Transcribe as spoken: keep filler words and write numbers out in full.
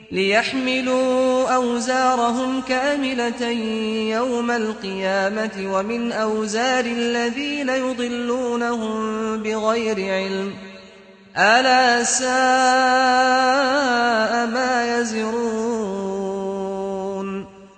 ليحملوا أوزارهم كاملة يوم القيامة ومن أوزار الذين يضلونهم بغير علم ألا ساء